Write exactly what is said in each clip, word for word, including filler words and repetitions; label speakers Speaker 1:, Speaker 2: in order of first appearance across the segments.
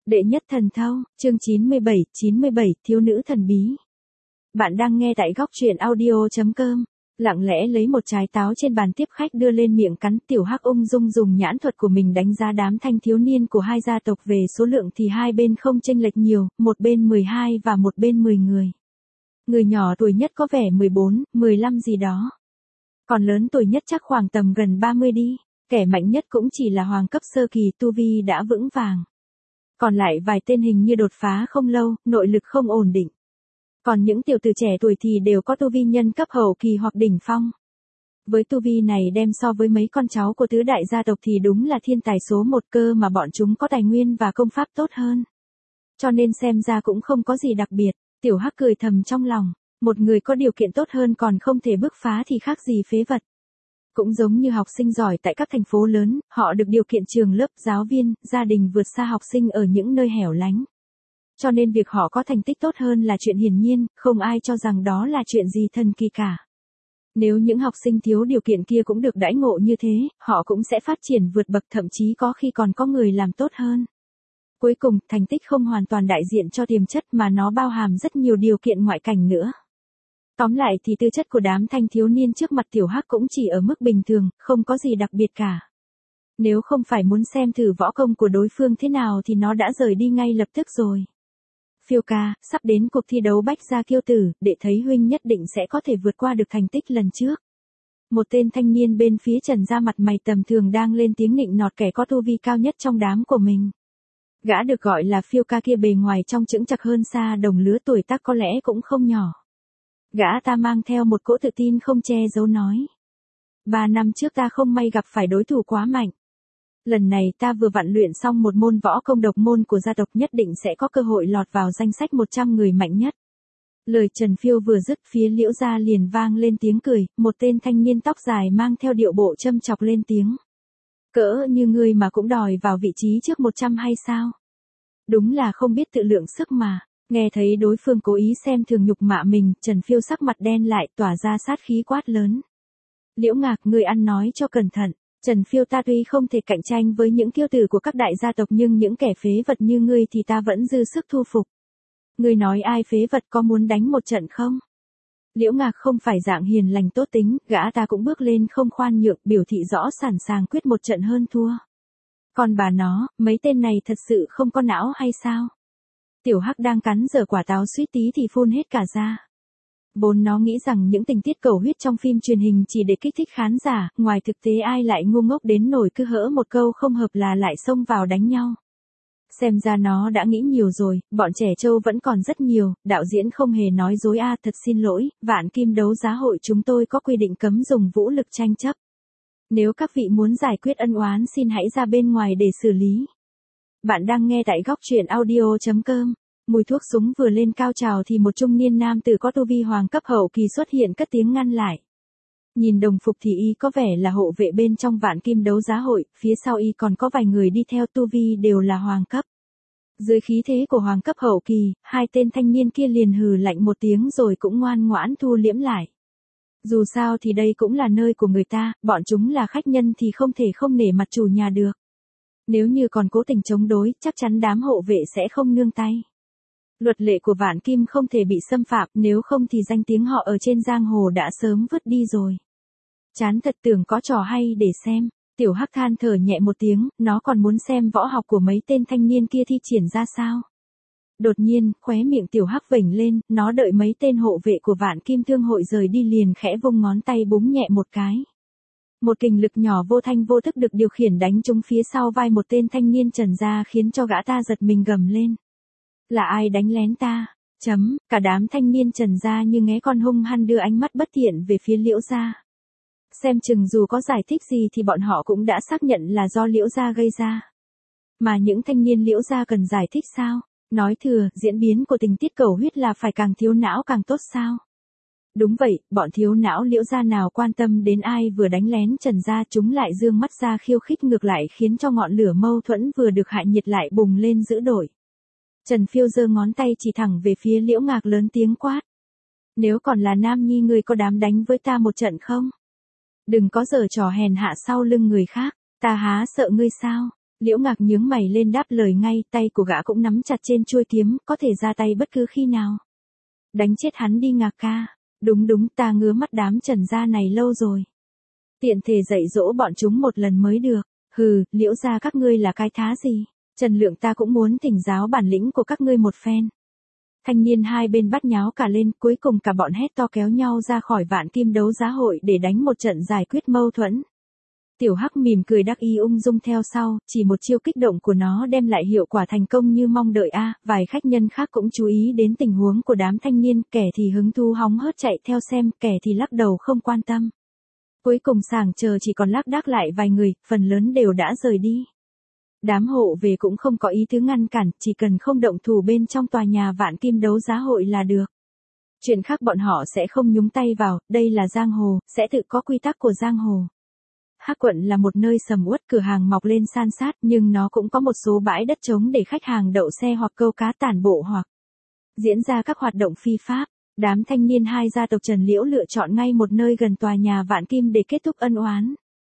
Speaker 1: Đệ nhất thần thâu, chương chín mươi bảy, chín mươi bảy, thiếu nữ thần bí. Bạn đang nghe tại góc truyện audio chấm com. Lặng lẽ lấy một trái táo trên bàn tiếp khách đưa lên miệng cắn, Tiểu Hắc ung dung dùng nhãn thuật của mình đánh giá đám thanh thiếu niên của hai gia tộc. Về số lượng thì hai bên không chênh lệch nhiều, một bên mười hai và một bên mười người. Người nhỏ tuổi nhất có vẻ mười bốn, mười lăm gì đó. Còn lớn tuổi nhất chắc khoảng tầm gần ba mươi đi. Kẻ mạnh nhất cũng chỉ là hoàng cấp sơ kỳ, tu vi đã vững vàng. Còn lại vài tên hình như đột phá không lâu, nội lực không ổn định. Còn những tiểu tử trẻ tuổi thì đều có tu vi nhân cấp hậu kỳ hoặc đỉnh phong. Với tu vi này đem so với mấy con cháu của tứ đại gia tộc thì đúng là thiên tài số một, cơ mà bọn chúng có tài nguyên và công pháp tốt hơn. Cho nên xem ra cũng không có gì đặc biệt. Tiểu Hắc cười thầm trong lòng, một người có điều kiện tốt hơn còn không thể bứt phá thì khác gì phế vật. Cũng giống như học sinh giỏi tại các thành phố lớn, họ được điều kiện trường lớp, giáo viên, gia đình vượt xa học sinh ở những nơi hẻo lánh. Cho nên việc họ có thành tích tốt hơn là chuyện hiển nhiên, không ai cho rằng đó là chuyện gì thần kỳ cả. Nếu những học sinh thiếu điều kiện kia cũng được đãi ngộ như thế, họ cũng sẽ phát triển vượt bậc, thậm chí có khi còn có người làm tốt hơn. Cuối cùng, thành tích không hoàn toàn đại diện cho tiềm chất mà nó bao hàm rất nhiều điều kiện ngoại cảnh nữa. Tóm lại thì tư chất của đám thanh thiếu niên trước mặt Tiểu Hắc cũng chỉ ở mức bình thường, không có gì đặc biệt cả. Nếu không phải muốn xem thử võ công của đối phương thế nào thì nó đã rời đi ngay lập tức rồi. Phiêu ca, sắp đến cuộc thi đấu bách gia kiêu tử, đệ thấy huynh nhất định sẽ có thể vượt qua được thành tích lần trước. Một tên thanh niên bên phía Trần ra mặt mày tầm thường đang lên tiếng nịnh nọt kẻ có tu vi cao nhất trong đám của mình. Gã được gọi là Phiêu ca kia bề ngoài trong chững chạc hơn xa đồng lứa, tuổi tác có lẽ cũng không nhỏ. Gã ta mang theo một cỗ tự tin không che giấu nói. Ba năm trước ta không may gặp phải đối thủ quá mạnh. Lần này ta vừa vặn luyện xong một môn võ công độc môn của gia tộc, nhất định sẽ có cơ hội lọt vào danh sách một trăm người mạnh nhất. Lời Trần Phiêu vừa dứt, phía Liễu gia liền vang lên tiếng cười, một tên thanh niên tóc dài mang theo điệu bộ châm chọc lên tiếng. Cỡ như ngươi mà cũng đòi vào vị trí trước một trăm hay sao? Đúng là không biết tự lượng sức mà. Nghe thấy đối phương cố ý xem thường nhục mạ mình, Trần Phiêu sắc mặt đen lại, tỏa ra sát khí quát lớn. Liễu Ngạc, ngươi ăn nói cho cẩn thận. Trần Phiêu, ta tuy không thể cạnh tranh với những kiêu tử của các đại gia tộc, nhưng những kẻ phế vật như ngươi thì ta vẫn dư sức thu phục. Ngươi nói ai phế vật, có muốn đánh một trận không? Liễu Ngạc không phải dạng hiền lành tốt tính, gã ta cũng bước lên không khoan nhượng, biểu thị rõ sẵn sàng quyết một trận hơn thua. Còn bà nó, mấy tên này thật sự không có não hay sao? Tiểu Hắc đang cắn dở quả táo suýt tí thì phun hết cả ra. Vốn nó nghĩ rằng những tình tiết cầu huyết trong phim truyền hình chỉ để kích thích khán giả, ngoài thực tế ai lại ngu ngốc đến nổi cứ hỡ một câu không hợp là lại xông vào đánh nhau. Xem ra nó đã nghĩ nhiều rồi, bọn trẻ trâu vẫn còn rất nhiều, đạo diễn không hề nói dối a, thật xin lỗi, Vạn Kim đấu giá hội chúng tôi có quy định cấm dùng vũ lực tranh chấp. Nếu các vị muốn giải quyết ân oán xin hãy ra bên ngoài để xử lý. Bạn đang nghe tại góc truyện audio chấm com. Mùi thuốc súng vừa lên cao trào thì một trung niên nam tử có tu vi hoàng cấp hậu kỳ xuất hiện cất tiếng ngăn lại. Nhìn đồng phục thì y có vẻ là hộ vệ bên trong Vạn Kim đấu giá hội, phía sau y còn có vài người đi theo, tu vi đều là hoàng cấp. Dưới khí thế của hoàng cấp hậu kỳ, hai tên thanh niên kia liền hừ lạnh một tiếng rồi cũng ngoan ngoãn thu liễm lại. Dù sao thì đây cũng là nơi của người ta, bọn chúng là khách nhân thì không thể không nể mặt chủ nhà được. Nếu như còn cố tình chống đối, chắc chắn đám hộ vệ sẽ không nương tay. Luật lệ của Vạn Kim không thể bị xâm phạm, nếu không thì danh tiếng họ ở trên giang hồ đã sớm vứt đi rồi. Chán thật, tưởng có trò hay để xem. Tiểu Hắc than thở nhẹ một tiếng, nó còn muốn xem võ học của mấy tên thanh niên kia thi triển ra sao. Đột nhiên, khóe miệng Tiểu Hắc vểnh lên, nó đợi mấy tên hộ vệ của Vạn Kim thương hội rời đi liền khẽ vung ngón tay búng nhẹ một cái. Một kình lực nhỏ vô thanh vô thức được điều khiển đánh trúng phía sau vai một tên thanh niên Trần gia, khiến cho gã ta giật mình gầm lên. Là ai đánh lén ta? Chấm, cả đám thanh niên Trần gia như nghé con hung hăng đưa ánh mắt bất thiện về phía Liễu gia. Xem chừng dù có giải thích gì thì bọn họ cũng đã xác nhận là do Liễu gia gây ra. Mà những thanh niên Liễu gia cần giải thích sao? Nói thừa, diễn biến của tình tiết cầu huyết là phải càng thiếu não càng tốt sao? Đúng vậy, bọn thiếu não Liễu gia nào quan tâm đến ai vừa đánh lén Trần gia, chúng lại dương mắt ra khiêu khích, ngược lại khiến cho ngọn lửa mâu thuẫn vừa được hạ nhiệt lại bùng lên dữ dội. Trần Phiêu giơ ngón tay chỉ thẳng về phía Liễu Ngạc lớn tiếng quát. Nếu còn là nam nhi, ngươi có dám đánh với ta một trận không? Đừng có giở trò hèn hạ sau lưng người khác, ta há sợ ngươi sao? Liễu Ngạc nhướng mày lên đáp lời ngay, tay của gã cũng nắm chặt trên chuôi kiếm, có thể ra tay bất cứ khi nào. Đánh chết hắn đi Ngạc ca. Đúng đúng, ta ngứa mắt đám Trần gia này lâu rồi. Tiện thể dạy dỗ bọn chúng một lần mới được. Hừ, Liễu gia các ngươi là cái thá gì? Trần Lượng ta cũng muốn thỉnh giáo bản lĩnh của các ngươi một phen. Thanh niên hai bên bắt nháo cả lên, cuối cùng cả bọn hét to kéo nhau ra khỏi Vạn Kim đấu giá hội để đánh một trận giải quyết mâu thuẫn. Tiểu Hắc mỉm cười đắc ý ung dung theo sau, chỉ một chiêu kích động của nó đem lại hiệu quả thành công như mong đợi a. À, vài khách nhân khác cũng chú ý đến tình huống của đám thanh niên, kẻ thì hứng thú hóng hớt chạy theo xem, kẻ thì lắc đầu không quan tâm. Cuối cùng sàng chờ chỉ còn lác đác lại vài người, phần lớn đều đã rời đi. Đám hộ về cũng không có ý tứ ngăn cản, chỉ cần không động thủ bên trong tòa nhà Vạn Kim đấu giá hội là được. Chuyện khác bọn họ sẽ không nhúng tay vào, đây là giang hồ, sẽ tự có quy tắc của giang hồ. Hắc quận là một nơi sầm uất, cửa hàng mọc lên san sát, nhưng nó cũng có một số bãi đất trống để khách hàng đậu xe hoặc câu cá tản bộ hoặc diễn ra các hoạt động phi pháp. Đám thanh niên hai gia tộc Trần Liễu lựa chọn ngay một nơi gần tòa nhà Vạn Kim để kết thúc ân oán.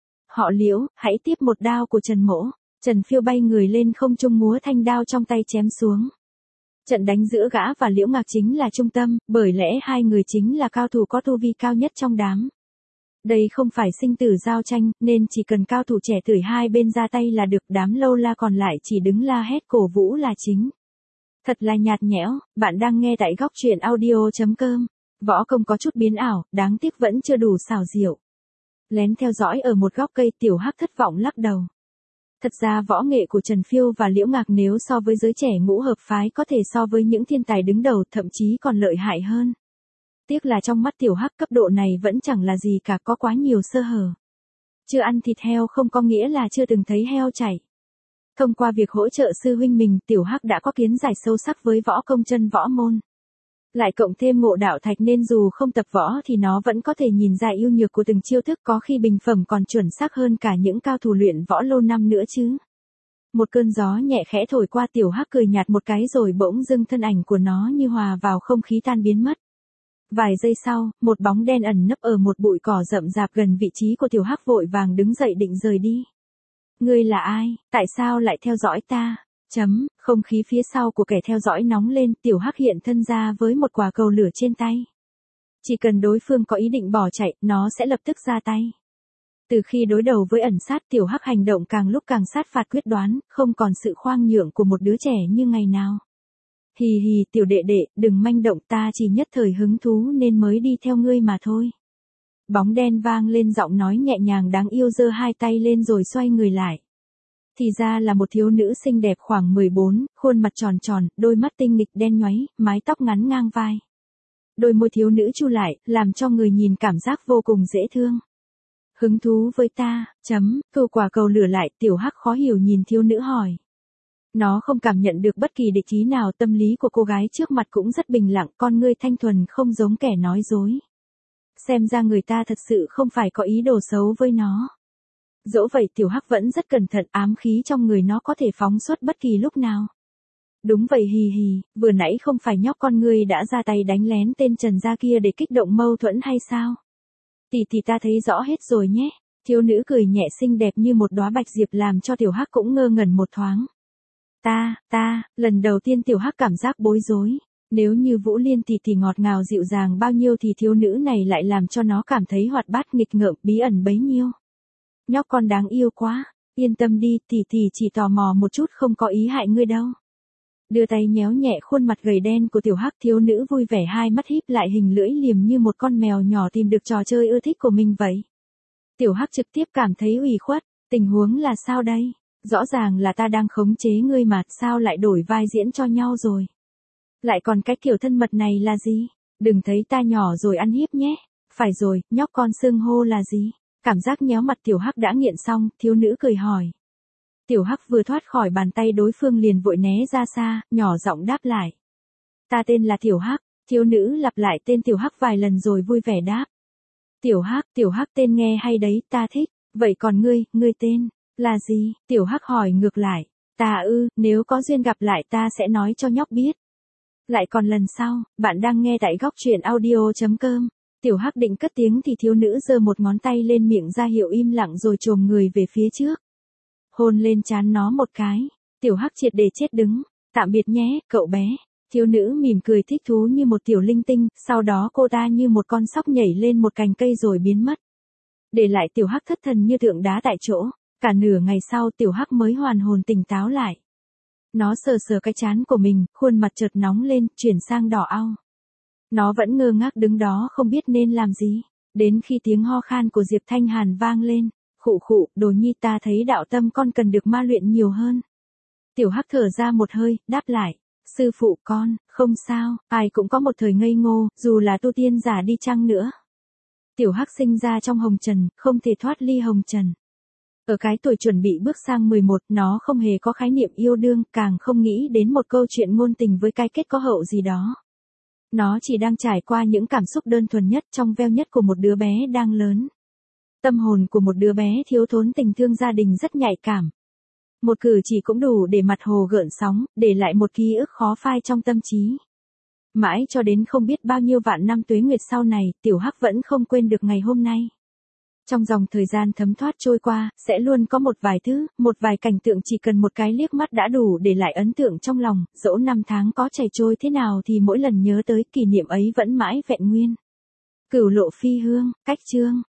Speaker 1: Họ Liễu, hãy tiếp một đao của Trần Mỗ. Trần Phiêu bay người lên không trung múa thanh đao trong tay chém xuống. Trận đánh giữa gã và Liễu Ngạc chính là trung tâm, bởi lẽ hai người chính là cao thủ có tu vi cao nhất trong đám. Đây không phải sinh tử giao tranh, nên chỉ cần cao thủ trẻ tuổi hai bên ra tay là được, đám lâu la còn lại chỉ đứng la hét cổ vũ là chính. Thật là nhạt nhẽo, bạn đang nghe tại góc truyện audio chấm com. Võ công có chút biến ảo, đáng tiếc vẫn chưa đủ xảo diệu. Lén theo dõi ở một góc cây, Tiểu Hắc thất vọng lắc đầu. Thật ra võ nghệ của Trần Phiêu và Liễu Ngạc nếu so với giới trẻ ngũ hợp phái có thể so với những thiên tài đứng đầu, thậm chí còn lợi hại hơn. Tiếc là trong mắt Tiểu Hắc cấp độ này vẫn chẳng là gì cả, có quá nhiều sơ hở. Chưa ăn thịt heo không có nghĩa là chưa từng thấy heo chảy. Thông qua việc hỗ trợ sư huynh mình, Tiểu Hắc đã có kiến giải sâu sắc với võ công chân võ môn. Lại cộng thêm ngộ đạo thạch nên dù không tập võ thì nó vẫn có thể nhìn ra ưu nhược của từng chiêu thức, có khi bình phẩm còn chuẩn xác hơn cả những cao thủ luyện võ lâu năm nữa chứ. Một cơn gió nhẹ khẽ thổi qua, Tiểu Hắc cười nhạt một cái rồi bỗng dưng thân ảnh của nó như hòa vào không khí tan biến mất. Vài giây sau, một bóng đen ẩn nấp ở một bụi cỏ rậm rạp gần vị trí của Tiểu Hắc vội vàng đứng dậy định rời đi. Ngươi là ai, tại sao lại theo dõi ta? Chấm, không khí phía sau của kẻ theo dõi nóng lên, Tiểu Hắc hiện thân ra với một quả cầu lửa trên tay. Chỉ cần đối phương có ý định bỏ chạy, nó sẽ lập tức ra tay. Từ khi đối đầu với ẩn sát, Tiểu Hắc hành động càng lúc càng sát phạt quyết đoán, không còn sự khoang nhượng của một đứa trẻ như ngày nào. Hì hì, Tiểu đệ đệ, đừng manh động, ta chỉ nhất thời hứng thú nên mới đi theo ngươi mà thôi. Bóng đen vang lên giọng nói nhẹ nhàng đáng yêu, giơ hai tay lên rồi xoay người lại. Thì ra là một thiếu nữ xinh đẹp khoảng mười bốn, khuôn mặt tròn tròn, đôi mắt tinh nghịch đen nhoáy, mái tóc ngắn ngang vai. Đôi môi thiếu nữ chu lại, làm cho người nhìn cảm giác vô cùng dễ thương. Hứng thú với ta, chấm, thu quả cầu lửa lại, Tiểu Hắc khó hiểu nhìn thiếu nữ hỏi. Nó không cảm nhận được bất kỳ địch ý nào, tâm lý của cô gái trước mặt cũng rất bình lặng, con ngươi thanh thuần không giống kẻ nói dối. Xem ra người ta thật sự không phải có ý đồ xấu với nó. Dẫu vậy Tiểu Hắc vẫn rất cẩn thận, ám khí trong người nó có thể phóng xuất bất kỳ lúc nào. Đúng vậy hì hì, vừa nãy không phải nhóc con ngươi đã ra tay đánh lén tên Trần gia kia để kích động mâu thuẫn hay sao? Tỷ tỷ ta thấy rõ hết rồi nhé. Thiếu nữ cười nhẹ xinh đẹp như một đóa bạch diệp làm cho Tiểu Hắc cũng ngơ ngẩn một thoáng. Ta, ta, lần đầu tiên Tiểu Hắc cảm giác bối rối. Nếu như Vũ Liên tỷ tỷ ngọt ngào dịu dàng bao nhiêu thì thiếu nữ này lại làm cho nó cảm thấy hoạt bát nghịch ngợm bí ẩn bấy nhiêu. Nhóc con đáng yêu quá, yên tâm đi, tỷ tỷ chỉ tò mò một chút không có ý hại ngươi đâu. Đưa tay nhéo nhẹ khuôn mặt gầy đen của Tiểu Hắc, thiếu nữ vui vẻ hai mắt híp lại hình lưỡi liềm như một con mèo nhỏ tìm được trò chơi ưa thích của mình vậy. Tiểu Hắc trực tiếp cảm thấy ủy khuất, tình huống là sao đây? Rõ ràng là ta đang khống chế ngươi mà, sao lại đổi vai diễn cho nhau rồi? Lại còn cái kiểu thân mật này là gì? Đừng thấy ta nhỏ rồi ăn hiếp nhé. Phải rồi, nhóc con xưng hô là gì? Cảm giác nhéo mặt Tiểu Hắc đã nghiện xong, thiếu nữ cười hỏi. Tiểu Hắc vừa thoát khỏi bàn tay đối phương liền vội né ra xa, nhỏ giọng đáp lại. Ta tên là Tiểu Hắc, thiếu nữ lặp lại tên Tiểu Hắc vài lần rồi vui vẻ đáp. Tiểu Hắc, Tiểu Hắc tên nghe hay đấy, ta thích, vậy còn ngươi, ngươi tên, là gì? Tiểu Hắc hỏi ngược lại. Ta ư, nếu có duyên gặp lại ta sẽ nói cho nhóc biết. Lại còn lần sau, bạn đang nghe tại góc truyện audio chấm com. Tiểu Hắc định cất tiếng thì thiếu nữ giơ một ngón tay lên miệng ra hiệu im lặng rồi chồm người về phía trước. hôn lên trán nó một cái. Tiểu Hắc triệt để chết đứng. Tạm biệt nhé, cậu bé. Thiếu nữ mỉm cười thích thú như một tiểu linh tinh, sau đó cô ta như một con sóc nhảy lên một cành cây rồi biến mất. Để lại Tiểu Hắc thất thần như tượng đá tại chỗ. Cả nửa ngày sau Tiểu Hắc mới hoàn hồn tỉnh táo lại. Nó sờ sờ cái trán của mình, khuôn mặt chợt nóng lên, chuyển sang đỏ au. Nó vẫn ngơ ngác đứng đó không biết nên làm gì. Đến khi tiếng ho khan của Diệp Thanh Hàn vang lên. Khụ khụ, Đồ Nhi ta thấy đạo tâm con cần được ma luyện nhiều hơn. Tiểu Hắc thở ra một hơi, đáp lại. Sư phụ con, không sao, ai cũng có một thời ngây ngô, dù là tu tiên giả đi chăng nữa. Tiểu Hắc sinh ra trong hồng trần, không thể thoát ly hồng trần. Ở cái tuổi chuẩn bị bước sang mười một, nó không hề có khái niệm yêu đương, càng không nghĩ đến một câu chuyện ngôn tình với cái kết có hậu gì đó. Nó chỉ đang trải qua những cảm xúc đơn thuần nhất trong veo nhất của một đứa bé đang lớn. Tâm hồn của một đứa bé thiếu thốn tình thương gia đình rất nhạy cảm. Một cử chỉ cũng đủ để mặt hồ gợn sóng, để lại một ký ức khó phai trong tâm trí. Mãi cho đến không biết bao nhiêu vạn năm tuế nguyệt sau này, Tiểu Hắc vẫn không quên được ngày hôm nay. Trong dòng thời gian thấm thoát trôi qua, sẽ luôn có một vài thứ, một vài cảnh tượng chỉ cần một cái liếc mắt đã đủ để lại ấn tượng trong lòng, dẫu năm tháng có chảy trôi thế nào thì mỗi lần nhớ tới kỷ niệm ấy vẫn mãi vẹn nguyên. Cửu Lộ Phi Hương, cách chương.